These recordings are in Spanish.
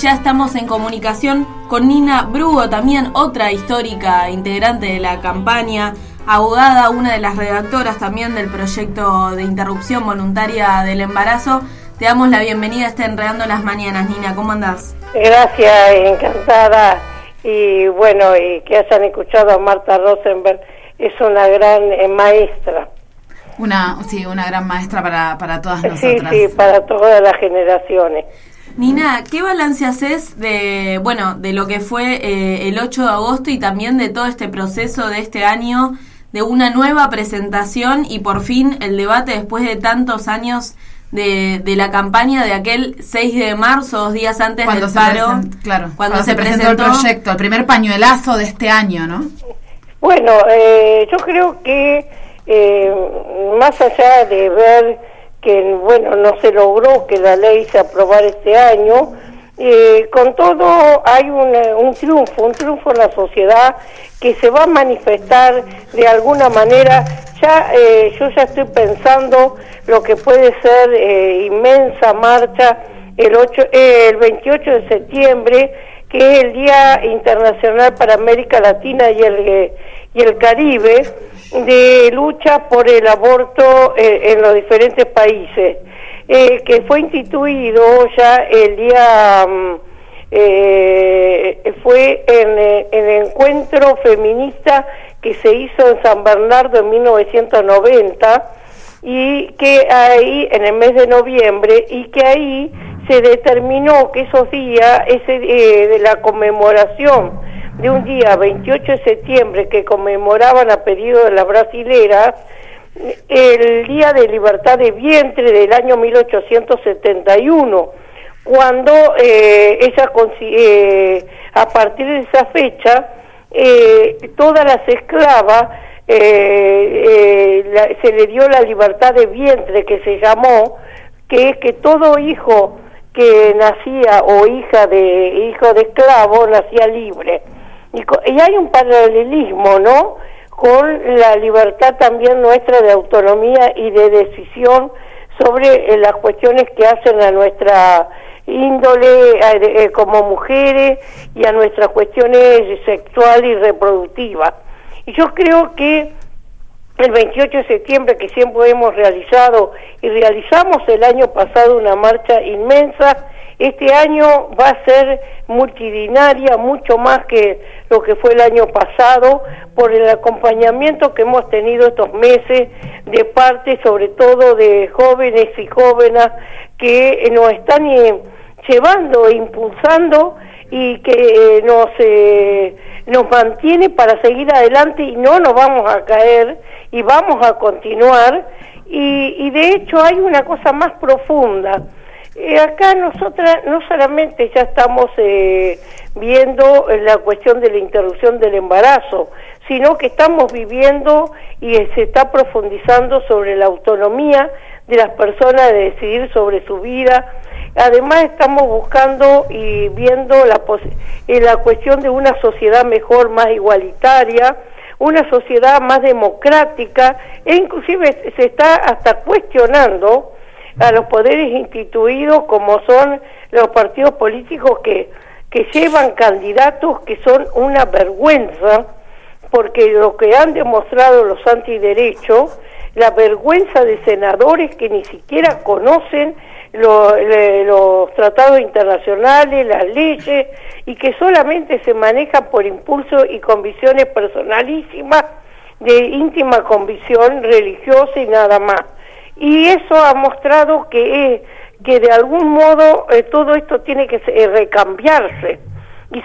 ya estamos en comunicación con Nina Brugo, también otra histórica integrante de la campaña, abogada, una de las redactoras también del proyecto de interrupción voluntaria del embarazo. Te damos la bienvenida a este Enredando las Mañanas. Nina, ¿cómo andás? Gracias, encantada. Y bueno, y que hayan escuchado a Marta Rosenberg, es una gran maestra. Una gran maestra para todas nosotras. Sí, para todas las generaciones. Nina, ¿qué balance haces de lo que fue el 8 de agosto y también de todo este proceso de este año, de una nueva presentación y por fin el debate después de tantos años de la campaña de aquel 6 de marzo, 2 días antes del paro? Cuando se presentó el proyecto, el primer pañuelazo de este año, ¿no? Bueno, yo creo que más allá de ver que no se logró que la ley se aprobara este año, con todo hay un triunfo en la sociedad que se va a manifestar de alguna manera. Yo ya estoy pensando lo que puede ser inmensa marcha el 28 de septiembre, que es el Día Internacional para América Latina y el Caribe, de lucha por el aborto en los diferentes países, que fue instituido ya el día, fue en el encuentro feminista que se hizo en San Bernardo en 1990, y que ahí, en el mes de noviembre, y que ahí se determinó que esos días, de la conmemoración de un día 28 de septiembre que conmemoraban a pedido de las brasileras, el Día de Libertad de Vientre del año 1871, cuando a partir de esa fecha, todas las esclavas se le dio la libertad de vientre, que se llamó, que es que todo hijo que nacía o hijo de esclavo nacía libre. Y hay un paralelismo, ¿no?, con la libertad también nuestra de autonomía y de decisión sobre las cuestiones que hacen a nuestra índole como mujeres y a nuestras cuestiones sexuales y reproductivas. Y yo creo que el 28 de septiembre, que siempre hemos realizado y realizamos el año pasado una marcha inmensa, este año va a ser multitudinaria, mucho más que lo que fue el año pasado, por el acompañamiento que hemos tenido estos meses de parte sobre todo de jóvenes y jóvenes que nos están llevando e impulsando, y que nos mantiene para seguir adelante, y no nos vamos a caer y vamos a continuar. Y de hecho hay una cosa más profunda. Acá nosotras no solamente ya estamos viendo la cuestión de la interrupción del embarazo, sino que estamos viviendo y se está profundizando sobre la autonomía de las personas de decidir sobre su vida. Además estamos buscando y viendo la cuestión de una sociedad mejor, más igualitaria, una sociedad más democrática, e inclusive se está hasta cuestionando a los poderes instituidos, como son los partidos políticos que llevan candidatos que son una vergüenza, porque lo que han demostrado los antiderechos, la vergüenza de senadores que ni siquiera conocen los tratados internacionales, las leyes, y que solamente se manejan por impulso y convicciones personalísimas, de íntima convicción religiosa y nada más. Y eso ha mostrado que de algún modo todo esto tiene que recambiarse, y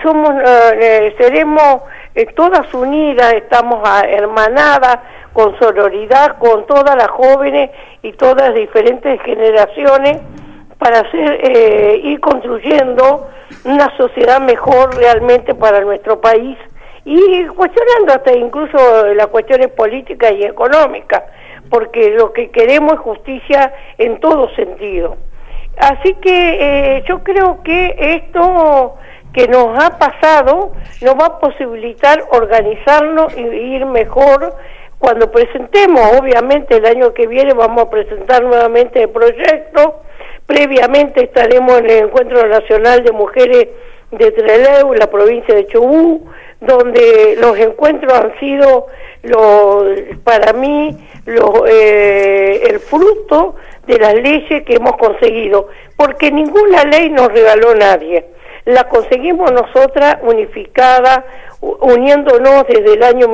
seremos todas unidas, estamos hermanadas, con sororidad, con todas las jóvenes y todas las diferentes generaciones, para ir construyendo una sociedad mejor realmente para nuestro país, y cuestionando hasta incluso las cuestiones políticas y económicas, porque lo que queremos es justicia en todo sentido. Así que yo creo que esto que nos ha pasado nos va a posibilitar organizarnos y ir mejor cuando presentemos. Obviamente el año que viene vamos a presentar nuevamente el proyecto, Previamente estaremos en el Encuentro Nacional de Mujeres de Trelew, la provincia de Chubut, donde los encuentros han sido, para mí, el fruto de las leyes que hemos conseguido, porque ninguna ley nos regaló nadie. La conseguimos nosotras unificada, uniéndonos desde el año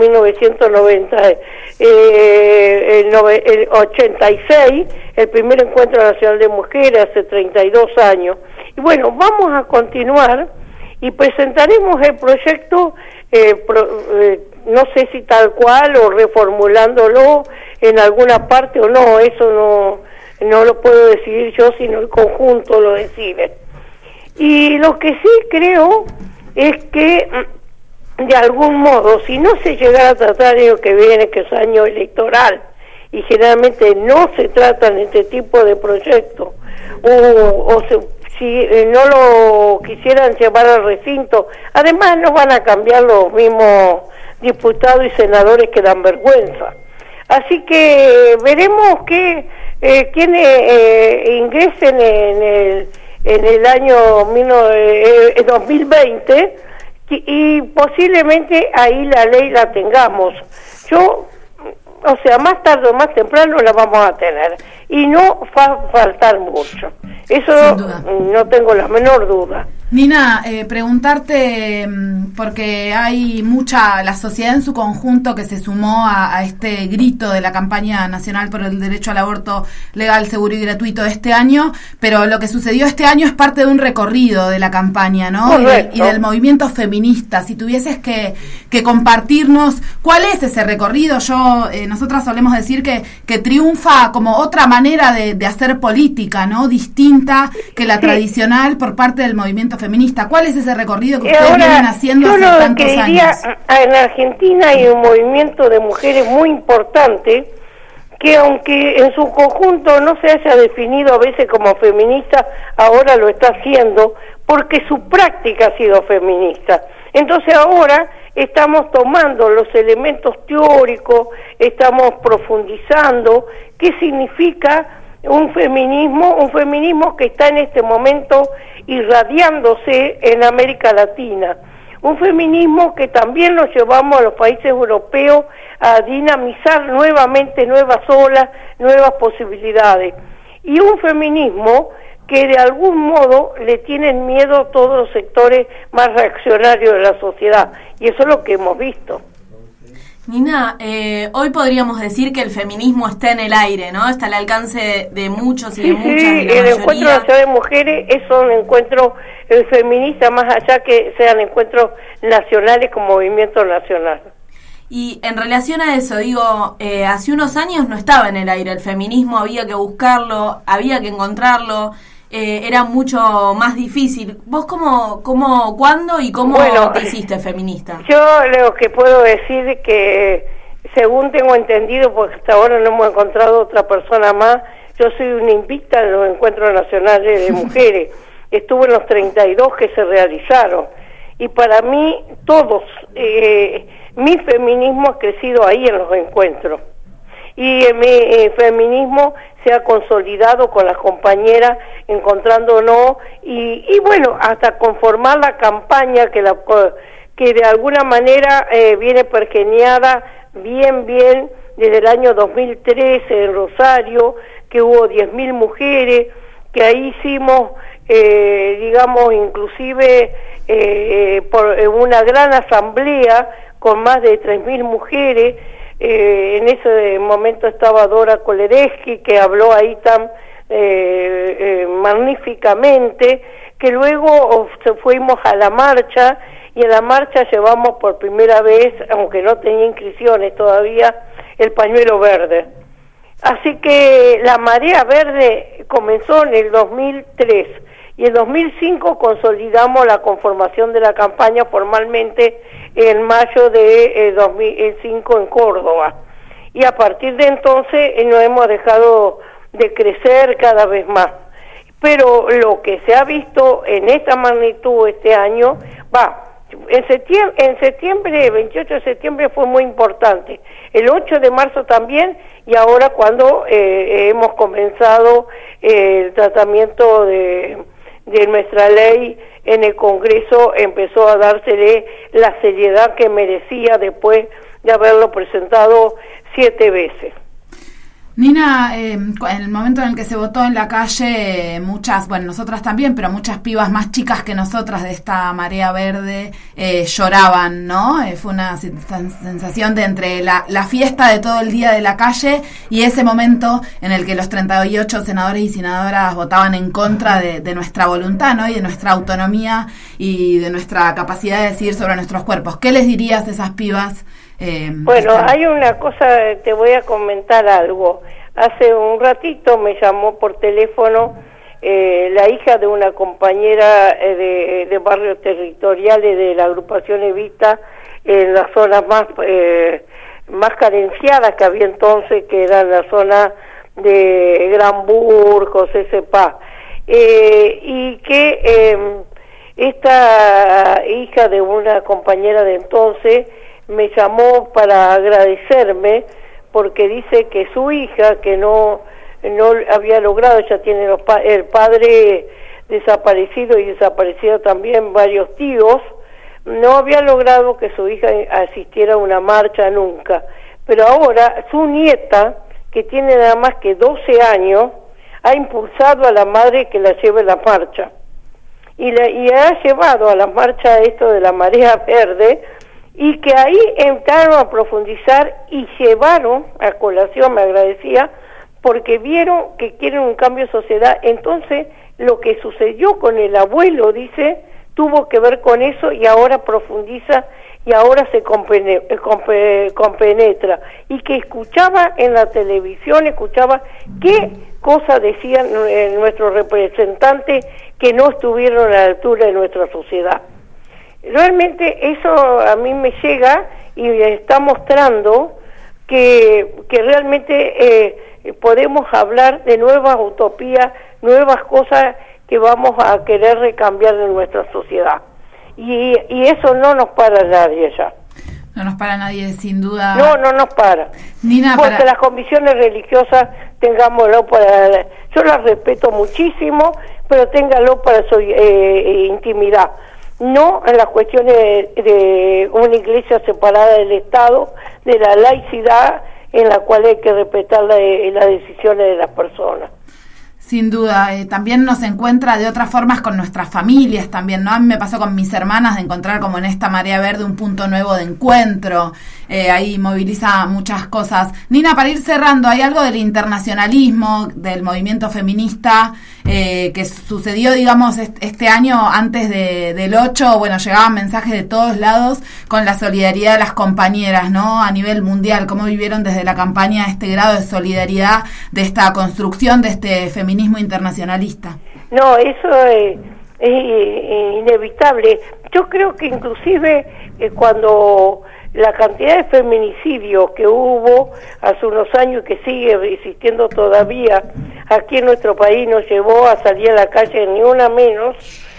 1986, el primer Encuentro Nacional de Mujeres hace 32 años. Y bueno, vamos a continuar y presentaremos el proyecto, no sé si tal cual o reformulándolo en alguna parte o no, eso no lo puedo decidir yo, sino el conjunto lo decide. Y lo que sí creo es que, de algún modo, si no se llegara a tratar el año que viene, que es año electoral, y generalmente no se tratan este tipo de proyectos, si no lo quisieran llevar al recinto, además no van a cambiar los mismos diputados y senadores que dan vergüenza. Así que veremos quiénes ingresen en el año 2020 y posiblemente ahí la ley la tengamos. Más tarde o más temprano la vamos a tener y no va a faltar mucho. Eso no tengo la menor duda. Nina, preguntarte, porque hay la sociedad en su conjunto que se sumó a este grito de la campaña nacional por el derecho al aborto legal, seguro y gratuito este año, pero lo que sucedió este año es parte de un recorrido de la campaña, ¿no? Y del movimiento feminista. Si tuvieses que compartirnos, ¿cuál es ese recorrido? Nosotras solemos decir que triunfa como otra manera de hacer política, ¿no? Distinta que la tradicional por parte del movimiento feminista. ¿Cuál es ese recorrido que ustedes vienen haciendo hace tantos años? En Argentina hay un movimiento de mujeres muy importante que, aunque en su conjunto no se haya definido a veces como feminista, ahora lo está haciendo porque su práctica ha sido feminista. Entonces ahora estamos tomando los elementos teóricos, estamos profundizando qué significa un feminismo que está en este momento irradiándose en América Latina, un feminismo que también lo llevamos a los países europeos a dinamizar nuevamente nuevas olas, nuevas posibilidades, y un feminismo que de algún modo le tienen miedo todos los sectores más reaccionarios de la sociedad, y eso es lo que hemos visto. Nina, hoy podríamos decir que el feminismo está en el aire, ¿no? Está al alcance de muchos y de muchas, de la mayoría. El Encuentro Nacional de Mujeres es un encuentro feminista, más allá que sean encuentros nacionales con movimiento nacional. Y en relación a eso, hace unos años no estaba en el aire el feminismo, había que buscarlo, había que encontrarlo, era mucho más difícil. ¿Vos cuándo y cómo te hiciste feminista? Yo lo que puedo decir es que, según tengo entendido, porque hasta ahora no hemos encontrado otra persona más, yo soy una invicta en los encuentros nacionales de mujeres. Estuve en los 32 que se realizaron. Y para mí, mi feminismo ha crecido ahí en los encuentros. Y mi feminismo se ha consolidado con las compañeras, encontrándonos y bueno, hasta conformar la campaña que de alguna manera viene pergeñada bien desde el año 2013 en Rosario, que hubo 10.000 mujeres, que ahí hicimos, inclusive por una gran asamblea con más de 3.000 mujeres. En ese momento estaba Dora Kolereski, que habló ahí tan magníficamente, que luego fuimos a la marcha, y en la marcha llevamos por primera vez, aunque no tenía inscripciones todavía, el pañuelo verde. Así que la marea verde comenzó en el 2003, y en 2005 consolidamos la conformación de la campaña formalmente en mayo de 2005 en Córdoba. Y a partir de entonces no hemos dejado de crecer cada vez más. Pero lo que se ha visto en esta magnitud este año, En septiembre, el 28 de septiembre fue muy importante, el 8 de marzo también, y ahora cuando hemos comenzado el tratamiento de nuestra ley en el Congreso, empezó a dársele la seriedad que merecía después de haberlo presentado 7 veces. Nina, en el momento en el que se votó en la calle, muchas, bueno, nosotras también, pero muchas pibas más chicas que nosotras de esta marea verde lloraban, ¿no? Fue una sensación de entre la fiesta de todo el día de la calle y ese momento en el que los 38 senadores y senadoras votaban en contra de nuestra voluntad, ¿no? Y de nuestra autonomía y de nuestra capacidad de decidir sobre nuestros cuerpos. ¿Qué les dirías a esas pibas? Bueno, hay una cosa, te voy a comentar algo. Hace un ratito me llamó por teléfono la hija de una compañera de barrios territoriales de la agrupación Evita, en las zonas más carenciadas que había entonces, que era la zona de Granburg, José Cepá, y que esta hija de una compañera de entonces me llamó para agradecerme porque dice que su hija, que no había logrado, ya tiene el padre desaparecido y desaparecido también varios tíos, no había logrado que su hija asistiera a una marcha nunca, pero ahora su nieta, que tiene nada más que 12 años, ha impulsado a la madre que la lleve a la marcha y ha llevado a la marcha esto de la marea verde, y que ahí entraron a profundizar y llevaron a colación, me agradecía, porque vieron que quieren un cambio de sociedad. Entonces, lo que sucedió con el abuelo, dice, tuvo que ver con eso y ahora profundiza y ahora se compenetra. Y que escuchaba en la televisión, escuchaba qué cosas decían nuestros representantes que no estuvieron a la altura de nuestra sociedad. Realmente eso a mí me llega y está mostrando que realmente podemos hablar de nuevas utopías, nuevas cosas que vamos a querer recambiar de nuestra sociedad. Y eso no nos para nadie ya. No nos para nadie, sin duda. No nos para. Nina, porque las comisiones religiosas, tengámoslo para... Yo las respeto muchísimo, pero téngalo para su intimidad. No en las cuestiones de una iglesia separada del Estado, de la laicidad en la cual hay que respetar las decisiones de las personas. Sin duda, también nos encuentra de otras formas con nuestras familias también, ¿no? A mí me pasó con mis hermanas de encontrar como en esta marea verde un punto nuevo de encuentro, ahí moviliza muchas cosas. Nina, para ir cerrando, hay algo del internacionalismo, del movimiento feminista que sucedió, digamos, este año antes del 8, bueno, llegaban mensajes de todos lados con la solidaridad de las compañeras, ¿no? A nivel mundial, cómo vivieron desde la campaña este grado de solidaridad, de esta construcción de este feminismo internacionalista. No, eso es inevitable. Yo creo que inclusive cuando la cantidad de feminicidios que hubo hace unos años y que sigue existiendo todavía aquí en nuestro país nos llevó a salir a la calle ni una menos,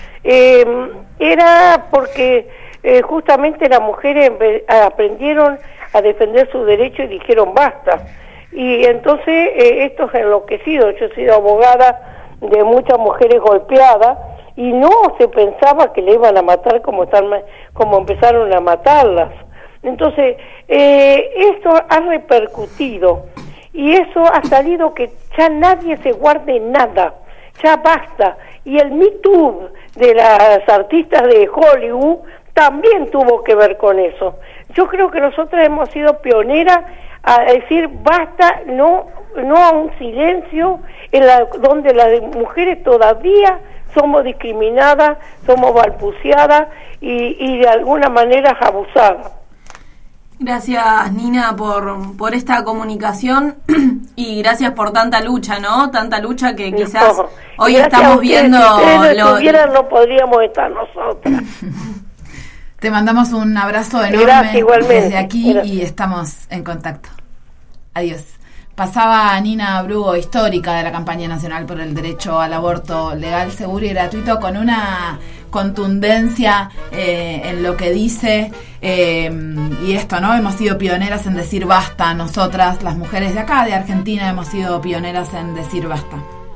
era porque justamente las mujeres aprendieron a defender sus derechos y dijeron basta. Y entonces estos enloquecidos, yo he sido abogada de muchas mujeres golpeadas y no se pensaba que le iban a matar como empezaron a matarlas. Entonces esto ha repercutido y eso ha salido que ya nadie se guarde nada, ya basta. Y el Me Too de las artistas de Hollywood también tuvo que ver con eso. Yo creo que nosotras hemos sido pioneras a decir basta, no a un silencio donde las mujeres todavía somos discriminadas, somos balbuceadas y de alguna manera abusadas. Gracias, Nina, por esta comunicación y gracias por tanta lucha, ¿no? Tanta lucha que quizás hoy estamos viendo. Si ustedes no podríamos estar nosotras. Te mandamos un abrazo enorme. Gracias, igualmente. Desde aquí. Gracias. Y estamos en contacto. Adiós. Pasaba Nina Brugo, histórica de la campaña nacional por el derecho al aborto legal, seguro y gratuito, con una contundencia en lo que dice, y esto, ¿no? Hemos sido pioneras en decir basta. Nosotras, las mujeres de acá, de Argentina, hemos sido pioneras en decir basta.